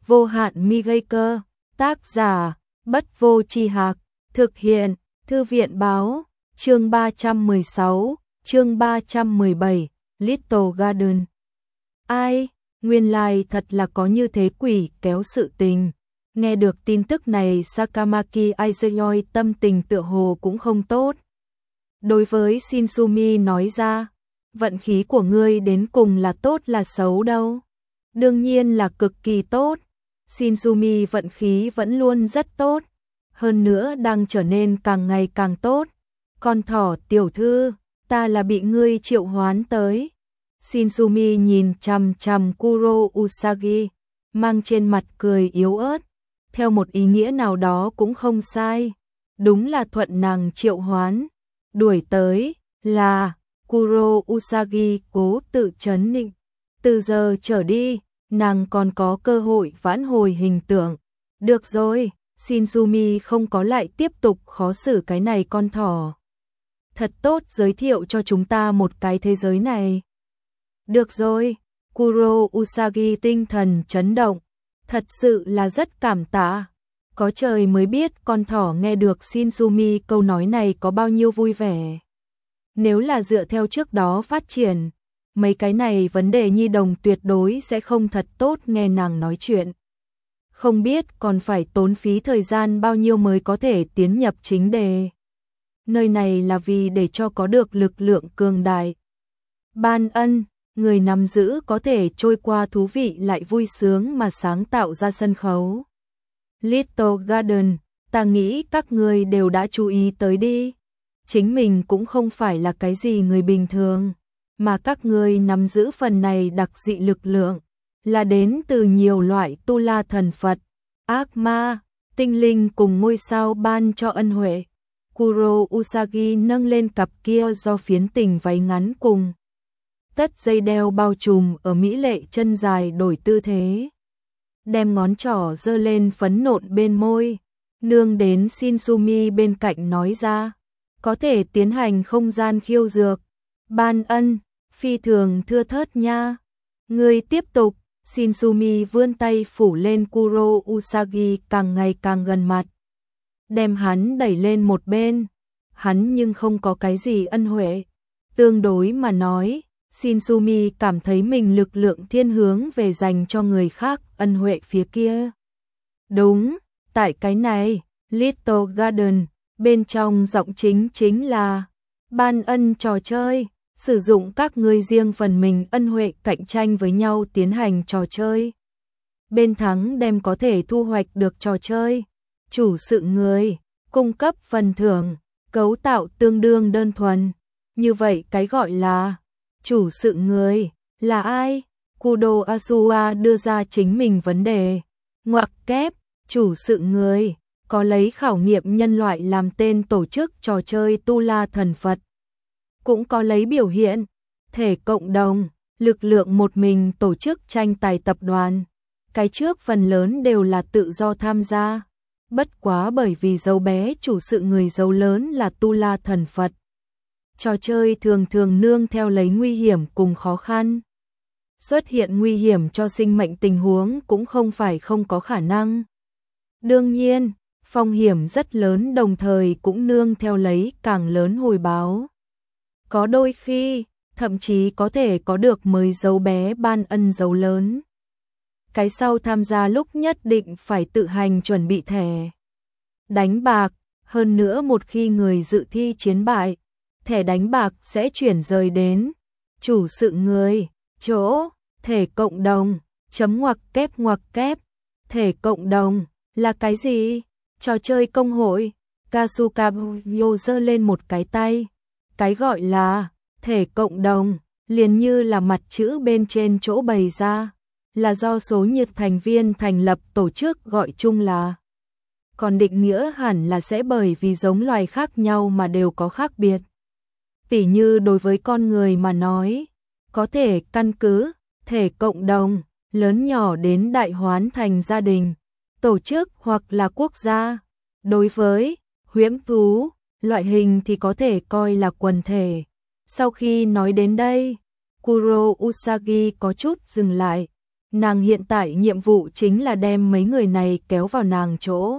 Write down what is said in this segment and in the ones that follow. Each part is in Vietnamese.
vô hạn mi gây cơ, tác giả, Bất Vô Tri Hạc, thực hiện, Thư viện báo, chương 316, chương 317, Little Garden. Ai, nguyên lai thật là có như thế quỷ kéo sự tình. Nghe được tin tức này, Sakamaki Aizuyoi tâm tình tựa hồ cũng không tốt. Đối với Shinsumi nói ra, vận khí của ngươi đến cùng là tốt là xấu đâu? Đương nhiên là cực kỳ tốt. Shinsumi vận khí vẫn luôn rất tốt, hơn nữa đang trở nên càng ngày càng tốt. Con thỏ tiểu thư, ta là bị ngươi triệu hoán tới. Shinsumi nhìn chằm chằm Kuro Usagi, mang trên mặt cười yếu ớt. Theo một ý nghĩa nào đó cũng không sai, đúng là thuận nàng triệu hoán. Đuổi tới là Kuro Usagi cố tự trấn định. Từ giờ trở đi, nàng còn có cơ hội vãn hồi hình tượng. Được rồi, Shinsumi không có lại tiếp tục khó xử cái này con thỏ. Thật tốt, giới thiệu cho chúng ta một cái thế giới này. Được rồi, Kuro Usagi tinh thần chấn động. Thật sự là rất cảm tạ. Có trời mới biết con thỏ nghe được Shinsumi câu nói này có bao nhiêu vui vẻ. Nếu là dựa theo trước đó phát triển, mấy cái này vấn đề nhi đồng tuyệt đối sẽ không thật tốt nghe nàng nói chuyện. Không biết còn phải tốn phí thời gian bao nhiêu mới có thể tiến nhập chính đề. Nơi này là vì để cho có được lực lượng cường đại. Ban ân, người nắm giữ có thể trôi qua thú vị lại vui sướng mà sáng tạo ra sân khấu. Little Garden, ta nghĩ các người đều đã chú ý tới đi. Chính mình cũng không phải là cái gì người bình thường, mà các người nắm giữ phần này đặc dị lực lượng, là đến từ nhiều loại tu la thần Phật, ác ma, tinh linh cùng ngôi sao ban cho ân huệ. Kuro Usagi nâng lên cặp kia do phiến tình váy ngắn cùng tất dây đeo bao trùm ở mỹ lệ chân dài đổi tư thế. Đem ngón trỏ giơ lên phấn nộn bên môi, nương đến Shinsumi bên cạnh nói ra, có thể tiến hành không gian khiêu dược. Ban ân, phi thường thưa thớt nha. Người tiếp tục. Shinsumi vươn tay phủ lên Kuro Usagi càng ngày càng gần mặt, đem hắn đẩy lên một bên. Hắn nhưng không có cái gì ân huệ. Tương đối mà nói, Shinsumi cảm thấy mình lực lượng thiên hướng về dành cho người khác ân huệ phía kia. Đúng, tại cái này, Little Garden, bên trong giọng chính là ban ân trò chơi. Sử dụng các ngươi riêng phần mình ân huệ cạnh tranh với nhau tiến hành trò chơi. Bên thắng đem có thể thu hoạch được trò chơi. Chủ sự người, cung cấp phần thưởng, cấu tạo tương đương đơn thuần. Như vậy cái gọi là chủ sự người là ai? Kudo Asua đưa ra chính mình vấn đề. Ngoặc kép, chủ sự người, có lấy khảo nghiệm nhân loại làm tên tổ chức trò chơi tu la thần Phật. Cũng có lấy biểu hiện thể cộng đồng, lực lượng một mình tổ chức tranh tài tập đoàn. Cái trước phần lớn đều là tự do tham gia. Bất quá bởi vì dấu bé chủ sự người dấu lớn là tu la thần Phật. Trò chơi thường thường nương theo lấy nguy hiểm cùng khó khăn. Xuất hiện nguy hiểm cho sinh mệnh tình huống cũng không phải không có khả năng. Đương nhiên, phong hiểm rất lớn đồng thời cũng nương theo lấy càng lớn hồi báo. Có đôi khi, thậm chí có thể có được mới dấu bé ban ân dấu lớn. Cái sau tham gia lúc nhất định phải tự hành chuẩn bị thẻ đánh bạc, hơn nữa một khi người dự thi chiến bại, thẻ đánh bạc sẽ chuyển rời đến chủ sự người, chỗ, thể cộng đồng, chấm ngoặc kép, thể cộng đồng, là cái gì? Trò chơi công hội. Kasukabuyo giơ lên một cái tay. Cái gọi là thể cộng đồng, liền như là mặt chữ bên trên chỗ bày ra, là do số nhiệt thành viên thành lập tổ chức gọi chung là. Còn định nghĩa hẳn là sẽ bởi vì giống loài khác nhau mà đều có khác biệt. Tỉ như đối với con người mà nói, có thể căn cứ thể cộng đồng lớn nhỏ đến đại hoán thành gia đình, tổ chức hoặc là quốc gia. Đối với huyễn thú, loại hình thì có thể coi là quần thể. Sau khi nói đến đây, Kuro Usagi có chút dừng lại, Nàng hiện tại nhiệm vụ chính là đem mấy người này kéo vào nàng chỗ.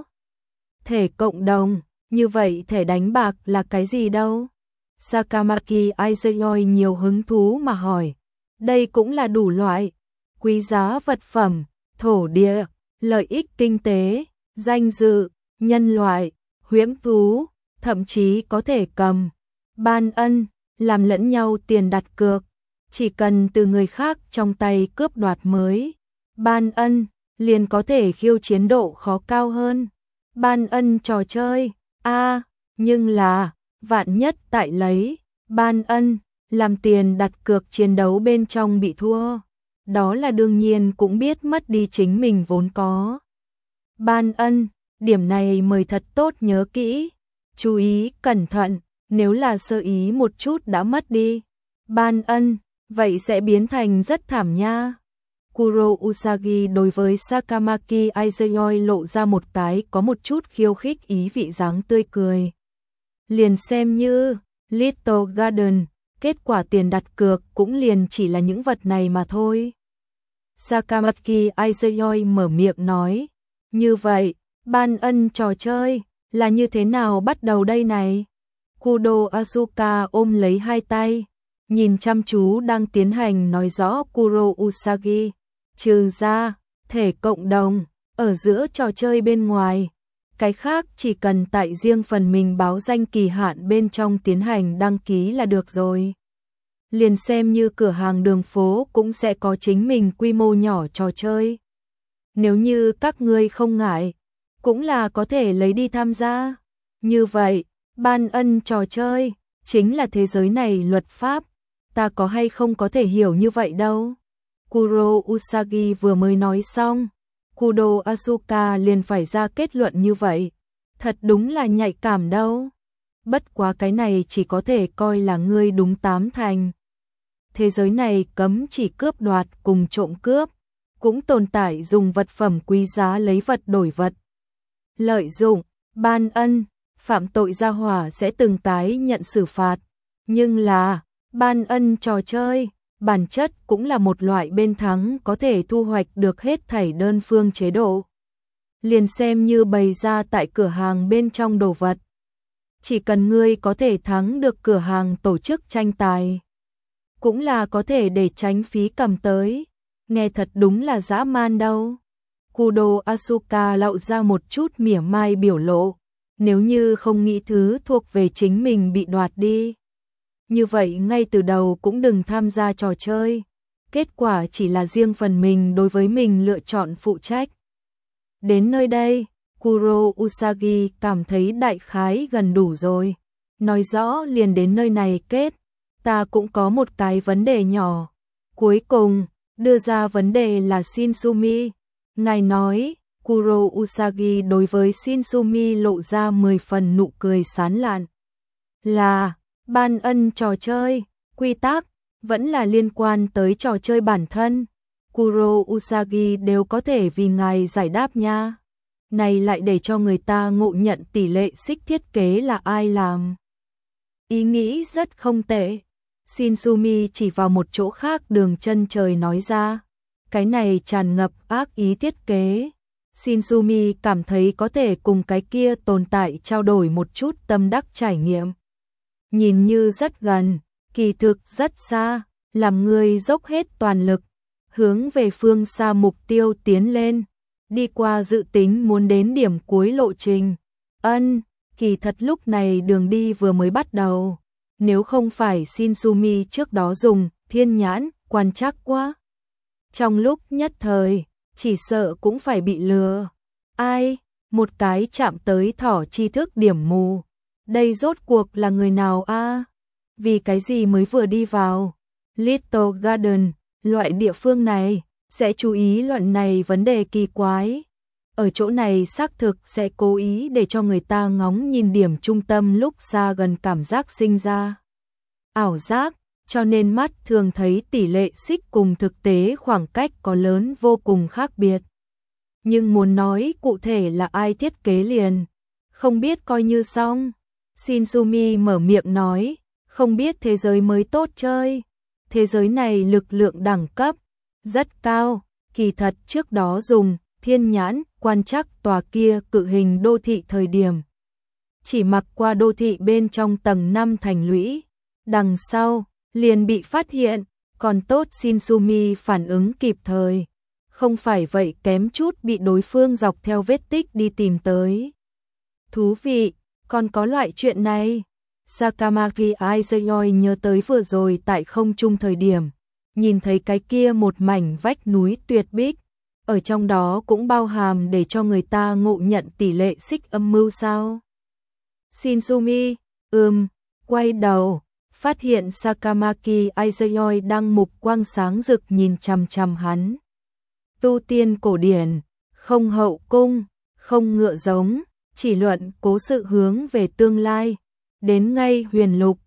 Thể cộng đồng, như vậy thẻ đánh bạc là cái gì đâu? Sakamaki Aizuyoi nhiều hứng thú mà hỏi. Đây cũng là đủ loại, quý giá vật phẩm, thổ địa, lợi ích kinh tế, danh dự, nhân loại, huyễn thú, thậm chí có thể cầm, ban ân, làm lẫn nhau tiền đặt cược. Chỉ cần từ người khác trong tay cướp đoạt mới, ban ân, liền có thể khiêu chiến độ khó cao hơn. Ban ân trò chơi, nhưng là, vạn nhất tại lấy, ban ân, làm tiền đặt cược chiến đấu bên trong bị thua. Đó là đương nhiên cũng biết mất đi chính mình vốn có. Ban ân, điểm này mời thật tốt nhớ kỹ. Chú ý, cẩn thận, nếu là sơ ý một chút đã mất đi. Ban ân, vậy sẽ biến thành rất thảm nha. Kuro Usagi đối với Sakamaki Aizuyoi lộ ra một cái có một chút khiêu khích ý vị dáng tươi cười. Liền xem như Little Garden, kết quả tiền đặt cược cũng liền chỉ là những vật này mà thôi. Sakamaki Aizuyoi mở miệng nói, như vậy, ban ân trò chơi, là như thế nào bắt đầu đây này? Kudo Asuka ôm lấy hai tay, nhìn chăm chú đang tiến hành nói rõ Kuro Usagi, trừ ra, thể cộng đồng, ở giữa trò chơi bên ngoài. Cái khác chỉ cần tại riêng phần mình báo danh kỳ hạn bên trong tiến hành đăng ký là được rồi. Liền xem như cửa hàng đường phố cũng sẽ có chính mình quy mô nhỏ trò chơi. Nếu như các ngươi không ngại, cũng là có thể lấy đi tham gia. Như vậy, ban ân trò chơi, chính là thế giới này luật pháp. Ta có hay không có thể hiểu như vậy đâu. Kuro Usagi vừa mới nói xong, Kudo Asuka liền phải ra kết luận như vậy. Thật đúng là nhạy cảm đâu. Bất quá cái này chỉ có thể coi là ngươi đúng tám thành. Thế giới này cấm chỉ cướp đoạt cùng trộm cướp, cũng tồn tại dùng vật phẩm quý giá lấy vật đổi vật. Lợi dụng, ban ân, phạm tội gia hỏa sẽ từng cái nhận xử phạt. Nhưng là, ban ân trò chơi, bản chất cũng là một loại bên thắng có thể thu hoạch được hết thảy đơn phương chế độ. Liền xem như bày ra tại cửa hàng bên trong đồ vật. Chỉ cần ngươi có thể thắng được cửa hàng tổ chức tranh tài, cũng là có thể để tránh phí cầm tới. Nghe thật đúng là dã man đâu. Kudo Asuka lộ ra một chút mỉa mai biểu lộ. Nếu như không nghĩ thứ thuộc về chính mình bị đoạt đi, như vậy ngay từ đầu cũng đừng tham gia trò chơi. Kết quả chỉ là riêng phần mình đối với mình lựa chọn phụ trách. Đến nơi đây, Kuro Usagi cảm thấy đại khái gần đủ rồi. Nói rõ liền đến nơi này kết. Ta cũng có một cái vấn đề nhỏ. Cuối cùng, đưa ra vấn đề là Shinsumi. Ngài nói, Kuro Usagi đối với Shinsumi lộ ra 10 phần nụ cười sán lạn. Là, ban ân trò chơi, quy tắc, vẫn là liên quan tới trò chơi bản thân. Kuro Usagi đều có thể vì ngài giải đáp nha. Này lại để cho người ta ngộ nhận tỷ lệ xích thiết kế là ai làm. Ý nghĩ rất không tệ. Shinsumi chỉ vào một chỗ khác đường chân trời nói ra. Cái này tràn ngập ác ý thiết kế. Shinsumi cảm thấy có thể cùng cái kia tồn tại trao đổi một chút tâm đắc trải nghiệm. Nhìn như rất gần, kỳ thực rất xa, làm người dốc hết toàn lực, hướng về phương xa mục tiêu tiến lên, đi qua dự tính muốn đến điểm cuối lộ trình. Kỳ thật lúc này đường đi vừa mới bắt đầu, nếu không phải Shinsumi trước đó dùng thiên nhãn quan trắc quá. Trong lúc nhất thời, chỉ sợ cũng phải bị lừa. Ai, một cái chạm tới thỏ tri thức điểm mù. Đây rốt cuộc là người nào a? Vì cái gì mới vừa đi vào Little Garden, loại địa phương này, sẽ chú ý luận này vấn đề kỳ quái. Ở chỗ này xác thực sẽ cố ý để cho người ta ngóng nhìn điểm trung tâm lúc xa gần cảm giác sinh ra ảo giác, cho nên mắt thường thấy tỷ lệ xích cùng thực tế khoảng cách có lớn vô cùng khác biệt. Nhưng muốn nói cụ thể là ai thiết kế liền, không biết coi như xong. Shinsumi mở miệng nói, không biết thế giới mới tốt chơi. Thế giới này lực lượng đẳng cấp rất cao, Kỳ thật trước đó dùng thiên nhãn quan trắc tòa kia cự hình đô thị thời điểm. Chỉ mặc qua đô thị bên trong tầng 5 thành lũy. Đằng sau, liền bị phát hiện, còn tốt Shinsumi phản ứng kịp thời. Không phải vậy kém chút bị đối phương dọc theo vết tích đi tìm tới. Thú vị, còn có loại chuyện này. Sakamaki Aizuyoi nhớ tới vừa rồi tại không trung thời điểm, nhìn thấy cái kia một mảnh vách núi tuyệt bích, ở trong đó cũng bao hàm để cho người ta ngộ nhận tỷ lệ xích âm mưu sao. Shinsumi, quay đầu, phát hiện Sakamaki Aizuyoi đang mục quang sáng rực nhìn chằm chằm hắn. Tu tiên cổ điển, không hậu cung, không ngựa giống, chỉ luận cố sự hướng về tương lai, đến ngay huyền lục,